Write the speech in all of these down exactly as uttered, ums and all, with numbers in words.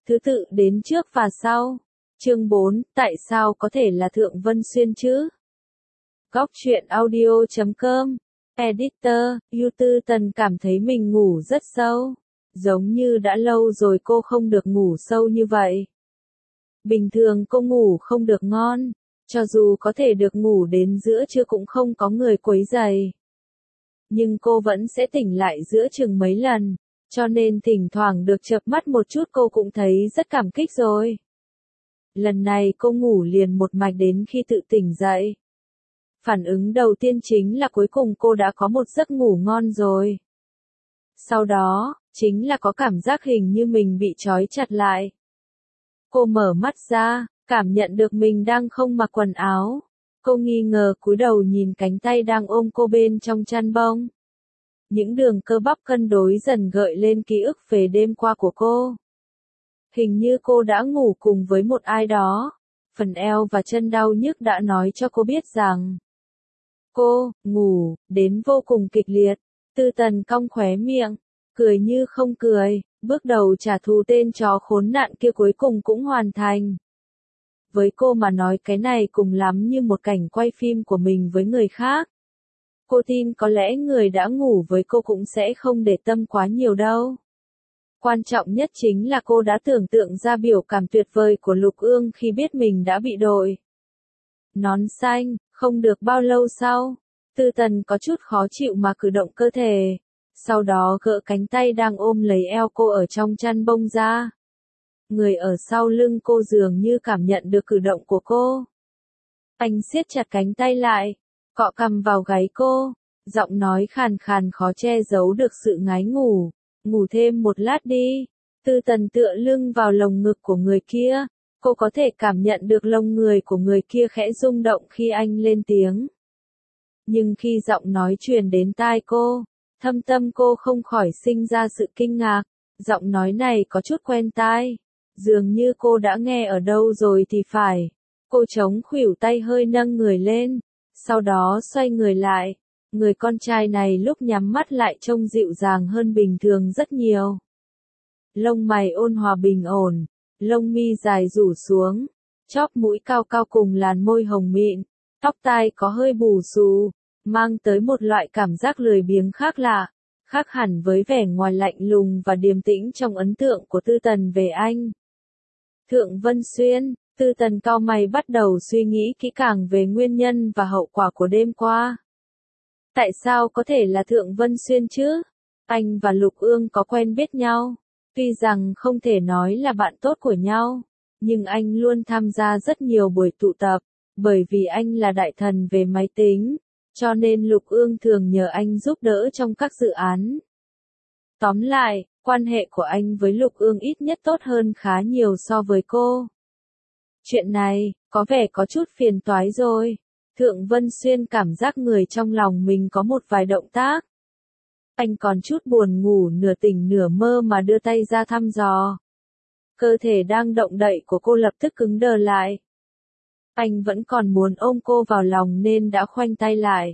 thứ tự đến trước và sau. Chương bốn, tại sao có thể là Thượng Vân Xuyên chứ? Góc truyện audio chấm com, Editor, You Tư Tần cảm thấy mình ngủ rất sâu. Giống như đã lâu rồi cô không được ngủ sâu như vậy. Bình thường cô ngủ không được ngon, cho dù có thể được ngủ đến giữa trưa cũng không có người quấy rầy. Nhưng cô vẫn sẽ tỉnh lại giữa chừng mấy lần, cho nên thỉnh thoảng được chợp mắt một chút cô cũng thấy rất cảm kích rồi. Lần này cô ngủ liền một mạch đến khi tự tỉnh dậy. Phản ứng đầu tiên chính là cuối cùng cô đã có một giấc ngủ ngon rồi. Sau đó, chính là có cảm giác hình như mình bị trói chặt lại. Cô mở mắt ra, cảm nhận được mình đang không mặc quần áo. Cô nghi ngờ cúi đầu nhìn cánh tay đang ôm cô bên trong chăn bông. Những đường cơ bắp cân đối dần gợi lên ký ức về đêm qua của cô. Hình như cô đã ngủ cùng với một ai đó. Phần eo và chân đau nhức đã nói cho cô biết rằng cô ngủ đến vô cùng kịch liệt. Tư Tần cong khóe miệng, cười như không cười, bước đầu trả thù tên chó khốn nạn kia cuối cùng cũng hoàn thành. Với cô mà nói cái này cùng lắm như một cảnh quay phim của mình với người khác. Cô tin có lẽ người đã ngủ với cô cũng sẽ không để tâm quá nhiều đâu. Quan trọng nhất chính là cô đã tưởng tượng ra biểu cảm tuyệt vời của Lục Ương khi biết mình đã bị đội nón xanh. Không được bao lâu sau, Tư Tần có chút khó chịu mà cử động cơ thể, sau đó gỡ cánh tay đang ôm lấy eo cô ở trong chăn bông ra. Người ở sau lưng cô dường như cảm nhận được cử động của cô. Anh siết chặt cánh tay lại, cọ cằm vào gáy cô, giọng nói khàn khàn khó che giấu được sự ngái ngủ. Ngủ thêm một lát đi. Tư Tần tựa lưng vào lồng ngực của người kia. Cô có thể cảm nhận được lông người của người kia khẽ rung động khi anh lên tiếng. Nhưng khi giọng nói truyền đến tai cô, thâm tâm cô không khỏi sinh ra sự kinh ngạc. Giọng nói này có chút quen tai. Dường như cô đã nghe ở đâu rồi thì phải. Cô chống khuỷu tay hơi nâng người lên, sau đó xoay người lại. Người con trai này lúc nhắm mắt lại trông dịu dàng hơn bình thường rất nhiều. Lông mày ôn hòa bình ổn, lông mi dài rủ xuống, chóp mũi cao cao cùng làn môi hồng mịn, tóc tai có hơi bù xù, mang tới một loại cảm giác lười biếng khác lạ, khác hẳn với vẻ ngoài lạnh lùng và điềm tĩnh trong ấn tượng của Tư Tần về anh. Thượng Vân Xuyên, Tư Tần cau mày bắt đầu suy nghĩ kỹ càng về nguyên nhân và hậu quả của đêm qua. Tại sao có thể là Thượng Vân Xuyên chứ? Anh và Lục Ương có quen biết nhau. Tuy rằng không thể nói là bạn tốt của nhau, nhưng anh luôn tham gia rất nhiều buổi tụ tập, bởi vì anh là đại thần về máy tính, cho nên Lục Ương thường nhờ anh giúp đỡ trong các dự án. Tóm lại, quan hệ của anh với Lục Ương ít nhất tốt hơn khá nhiều so với cô. Chuyện này, có vẻ có chút phiền toái rồi. Thượng Vân Xuyên cảm giác người trong lòng mình có một vài động tác. Anh còn chút buồn ngủ nửa tỉnh nửa mơ mà đưa tay ra thăm dò. Cơ thể đang động đậy của cô lập tức cứng đờ lại. Anh vẫn còn muốn ôm cô vào lòng nên đã khoanh tay lại.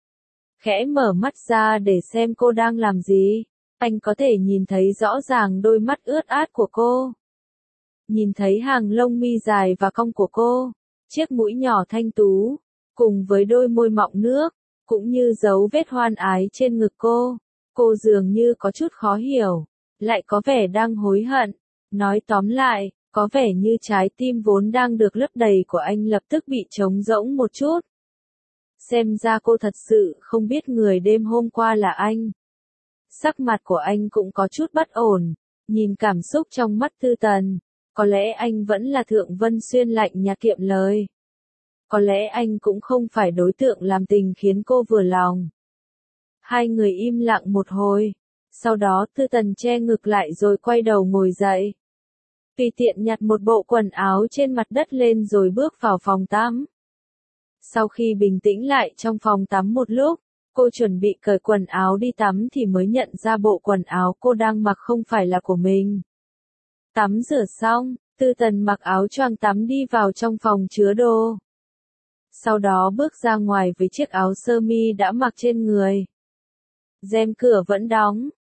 Khẽ mở mắt ra để xem cô đang làm gì. Anh có thể nhìn thấy rõ ràng đôi mắt ướt át của cô. Nhìn thấy hàng lông mi dài và cong của cô, chiếc mũi nhỏ thanh tú, cùng với đôi môi mọng nước, cũng như dấu vết hoan ái trên ngực cô. Cô dường như có chút khó hiểu, lại có vẻ đang hối hận. Nói tóm lại, có vẻ như trái tim vốn đang được lấp đầy của anh lập tức bị trống rỗng một chút. Xem ra cô thật sự không biết người đêm hôm qua là anh. Sắc mặt của anh cũng có chút bất ổn, nhìn cảm xúc trong mắt Tư Tần. Có lẽ anh vẫn là Thượng Vân Xuyên lạnh nhạt kiệm lời. Có lẽ anh cũng không phải đối tượng làm tình khiến cô vừa lòng. Hai người im lặng một hồi. Sau đó Tư Tần che ngực lại rồi quay đầu ngồi dậy. Tùy tiện nhặt một bộ quần áo trên mặt đất lên rồi bước vào phòng tắm. Sau khi bình tĩnh lại trong phòng tắm một lúc, cô chuẩn bị cởi quần áo đi tắm thì mới nhận ra bộ quần áo cô đang mặc không phải là của mình. Tắm rửa xong, Tư Tần mặc áo choàng tắm đi vào trong phòng chứa đồ. Sau đó bước ra ngoài với chiếc áo sơ mi đã mặc trên người. Rèm cửa vẫn đóng,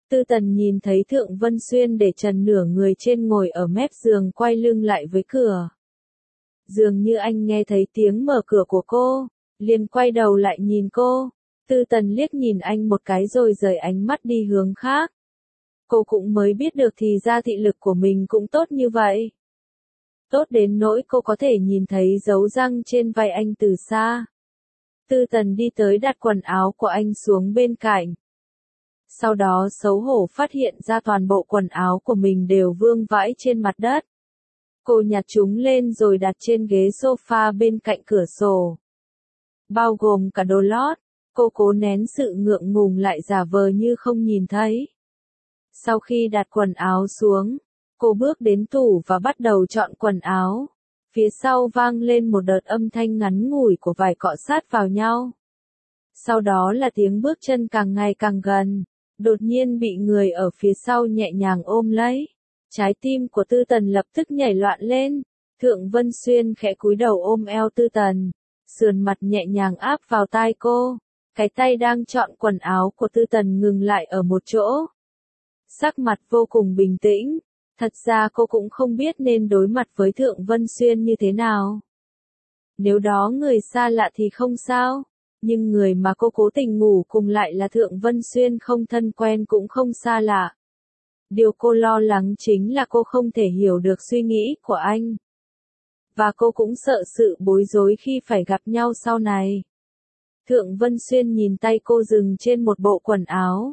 Tư Tần nhìn thấy Thượng Vân Xuyên để trần nửa người trên ngồi ở mép giường quay lưng lại với cửa. Dường như anh nghe thấy tiếng mở cửa của cô, liền quay đầu lại nhìn cô. Tư Tần liếc nhìn anh một cái rồi rời ánh mắt đi hướng khác. Cô cũng mới biết được thì ra thị lực của mình cũng tốt như vậy. Tốt đến nỗi cô có thể nhìn thấy dấu răng trên vai anh từ xa. Tư Tần đi tới đặt quần áo của anh xuống bên cạnh. Sau đó xấu hổ phát hiện ra toàn bộ quần áo của mình đều vương vãi trên mặt đất. Cô nhặt chúng lên rồi đặt trên ghế sofa bên cạnh cửa sổ. Bao gồm cả đồ lót, cô cố nén sự ngượng ngùng lại giả vờ như không nhìn thấy. Sau khi đặt quần áo xuống, cô bước đến tủ và bắt đầu chọn quần áo. Phía sau vang lên một đợt âm thanh ngắn ngủi của vải cọ sát vào nhau. Sau đó là tiếng bước chân càng ngày càng gần, đột nhiên bị người ở phía sau nhẹ nhàng ôm lấy. Trái tim của Tư Tần lập tức nhảy loạn lên. Thượng Vân Xuyên khẽ cúi đầu ôm eo Tư Tần, sườn mặt nhẹ nhàng áp vào tai cô. Cái tay đang chọn quần áo của Tư Tần ngừng lại ở một chỗ. Sắc mặt vô cùng bình tĩnh. Thật ra cô cũng không biết nên đối mặt với Thượng Vân Xuyên như thế nào. Nếu đó người xa lạ thì không sao, nhưng người mà cô cố tình ngủ cùng lại là Thượng Vân Xuyên không thân quen cũng không xa lạ. Điều cô lo lắng chính là cô không thể hiểu được suy nghĩ của anh. Và cô cũng sợ sự bối rối khi phải gặp nhau sau này. Thượng Vân Xuyên nhìn tay cô dừng trên một bộ quần áo.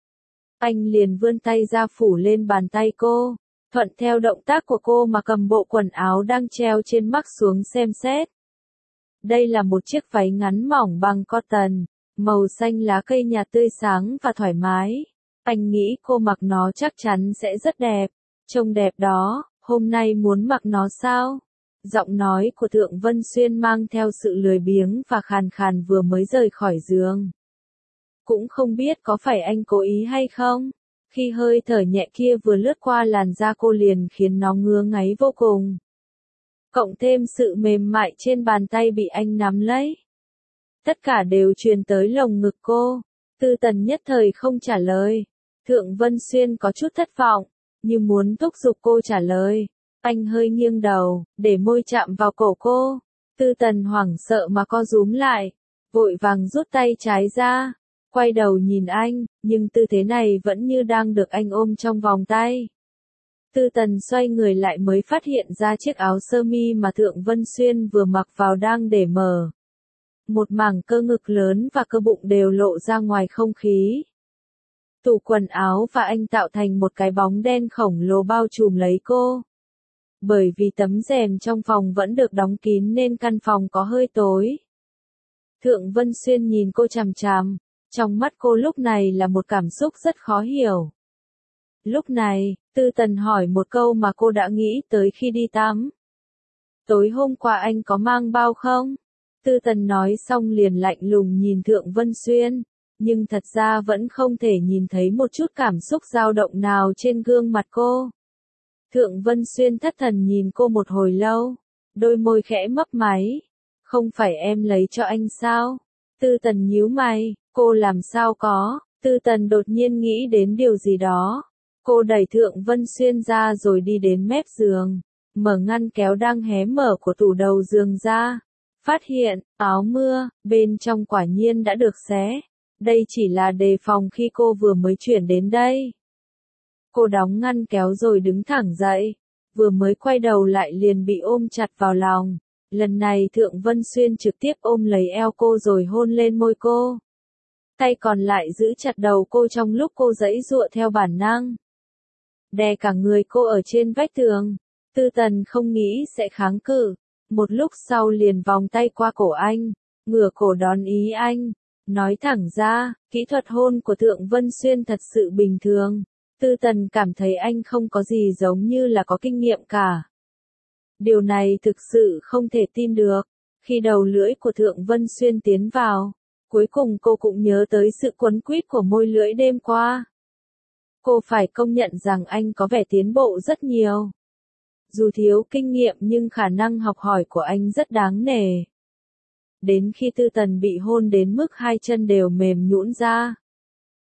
Anh liền vươn tay ra phủ lên bàn tay cô, thuận theo động tác của cô mà cầm bộ quần áo đang treo trên mắc xuống xem xét. Đây là một chiếc váy ngắn mỏng bằng cotton, màu xanh lá cây nhạt tươi sáng và thoải mái. Anh nghĩ cô mặc nó chắc chắn sẽ rất đẹp. Trông đẹp đó, hôm nay muốn mặc nó sao? Giọng nói của Thượng Vân Xuyên mang theo sự lười biếng và khàn khàn vừa mới rời khỏi giường. Cũng không biết có phải anh cố ý hay không? Khi hơi thở nhẹ kia vừa lướt qua làn da cô liền khiến nó ngứa ngáy vô cùng. Cộng thêm sự mềm mại trên bàn tay bị anh nắm lấy. Tất cả đều truyền tới lồng ngực cô. Tư Tần nhất thời không trả lời. Thượng Vân Xuyên có chút thất vọng, như muốn thúc giục cô trả lời. Anh hơi nghiêng đầu, để môi chạm vào cổ cô. Tư Tần hoảng sợ mà co rúm lại, vội vàng rút tay trái ra, quay đầu nhìn anh, nhưng tư thế này vẫn như đang được anh ôm trong vòng tay. Tư Tần xoay người lại mới phát hiện ra chiếc áo sơ mi mà Thượng Vân Xuyên vừa mặc vào đang để mở. Một mảng cơ ngực lớn và cơ bụng đều lộ ra ngoài không khí. Tủ quần áo và anh tạo thành một cái bóng đen khổng lồ bao trùm lấy cô. Bởi vì tấm rèm trong phòng vẫn được đóng kín nên căn phòng có hơi tối. Thượng Vân Xuyên nhìn cô chằm chằm, trong mắt cô lúc này là một cảm xúc rất khó hiểu. Lúc này, Tư Tần hỏi một câu mà cô đã nghĩ tới khi đi tắm. Tối hôm qua anh có mang bao không? Tư Tần nói xong liền lạnh lùng nhìn Thượng Vân Xuyên, nhưng thật ra vẫn không thể nhìn thấy một chút cảm xúc dao động nào trên gương mặt cô. Thượng Vân Xuyên thất thần nhìn cô một hồi lâu, đôi môi khẽ mấp máy. Không phải em lấy cho anh sao? Tư Tần nhíu mày, cô làm sao có? Tư Tần đột nhiên nghĩ đến điều gì đó. Cô đẩy Thượng Vân Xuyên ra rồi đi đến mép giường, mở ngăn kéo đang hé mở của tủ đầu giường ra. Phát hiện, áo mưa, bên trong quả nhiên đã được xé. Đây chỉ là đề phòng khi cô vừa mới chuyển đến đây. Cô đóng ngăn kéo rồi đứng thẳng dậy, vừa mới quay đầu lại liền bị ôm chặt vào lòng. Lần này Thượng Vân Xuyên trực tiếp ôm lấy eo cô rồi hôn lên môi cô. Tay còn lại giữ chặt đầu cô trong lúc cô giãy giụa theo bản năng. Đè cả người cô ở trên vách tường. Tư Tần không nghĩ sẽ kháng cự. Một lúc sau liền vòng tay qua cổ anh, ngửa cổ đón ý anh. Nói thẳng ra, kỹ thuật hôn của Thượng Vân Xuyên thật sự bình thường. Tư Tần cảm thấy anh không có gì giống như là có kinh nghiệm cả. Điều này thực sự không thể tin được. Khi đầu lưỡi của Thượng Vân Xuyên tiến vào, cuối cùng cô cũng nhớ tới sự quấn quýt của môi lưỡi đêm qua. Cô phải công nhận rằng anh có vẻ tiến bộ rất nhiều. Dù thiếu kinh nghiệm nhưng khả năng học hỏi của anh rất đáng nể. Đến khi Tư Tần bị hôn đến mức hai chân đều mềm nhũn ra,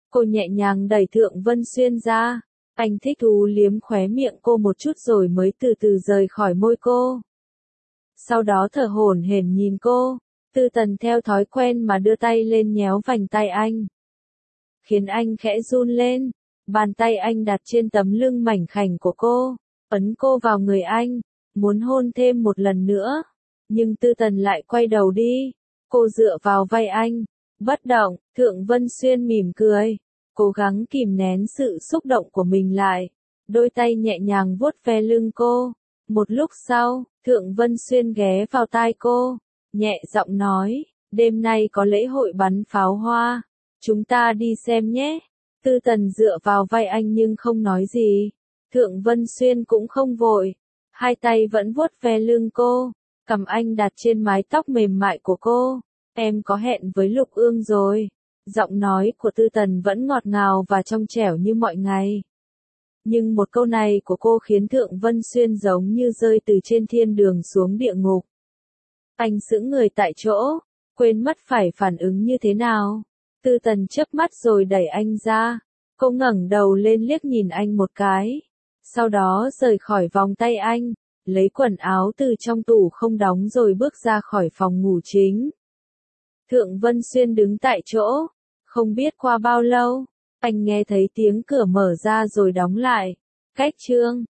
Cô nhẹ nhàng đẩy Thượng Vân Xuyên ra. Anh thích thú liếm khóe miệng cô một chút rồi mới từ từ rời khỏi môi cô. Sau đó thở hổn hển nhìn cô. Tư Tần theo thói quen mà đưa tay lên nhéo vành tay anh. Khiến anh khẽ run lên. Bàn tay anh đặt trên tấm lưng mảnh khảnh của cô. Ấn cô vào người anh. Muốn hôn thêm một lần nữa. Nhưng Tư Tần lại quay đầu đi. Cô dựa vào vai anh. Bất động. Thượng Vân Xuyên mỉm cười. Cố gắng kìm nén sự xúc động của mình lại. Đôi tay nhẹ nhàng vuốt ve lưng cô. Một lúc sau, Thượng Vân Xuyên ghé vào tai cô. Nhẹ giọng nói, đêm nay có lễ hội bắn pháo hoa. Chúng ta đi xem nhé. Tư Tần dựa vào vai anh nhưng không nói gì. Thượng Vân Xuyên cũng không vội. Hai tay vẫn vuốt ve lưng cô. Cầm anh đặt trên mái tóc mềm mại của cô. Em có hẹn với Lục Ương rồi. Giọng nói của Tư Tần vẫn ngọt ngào và trong trẻo như mọi ngày. Nhưng một câu này của cô khiến Thượng Vân Xuyên giống như rơi từ trên thiên đường xuống địa ngục. Anh sững người tại chỗ, quên mất phải phản ứng như thế nào. Tư Tần chớp mắt rồi đẩy anh ra. Cô ngẩng đầu lên liếc nhìn anh một cái. Sau đó rời khỏi vòng tay anh, lấy quần áo từ trong tủ không đóng rồi bước ra khỏi phòng ngủ chính. Thượng Vân Xuyên đứng tại chỗ. Không biết qua bao lâu, anh nghe thấy tiếng cửa mở ra rồi đóng lại. Cách chương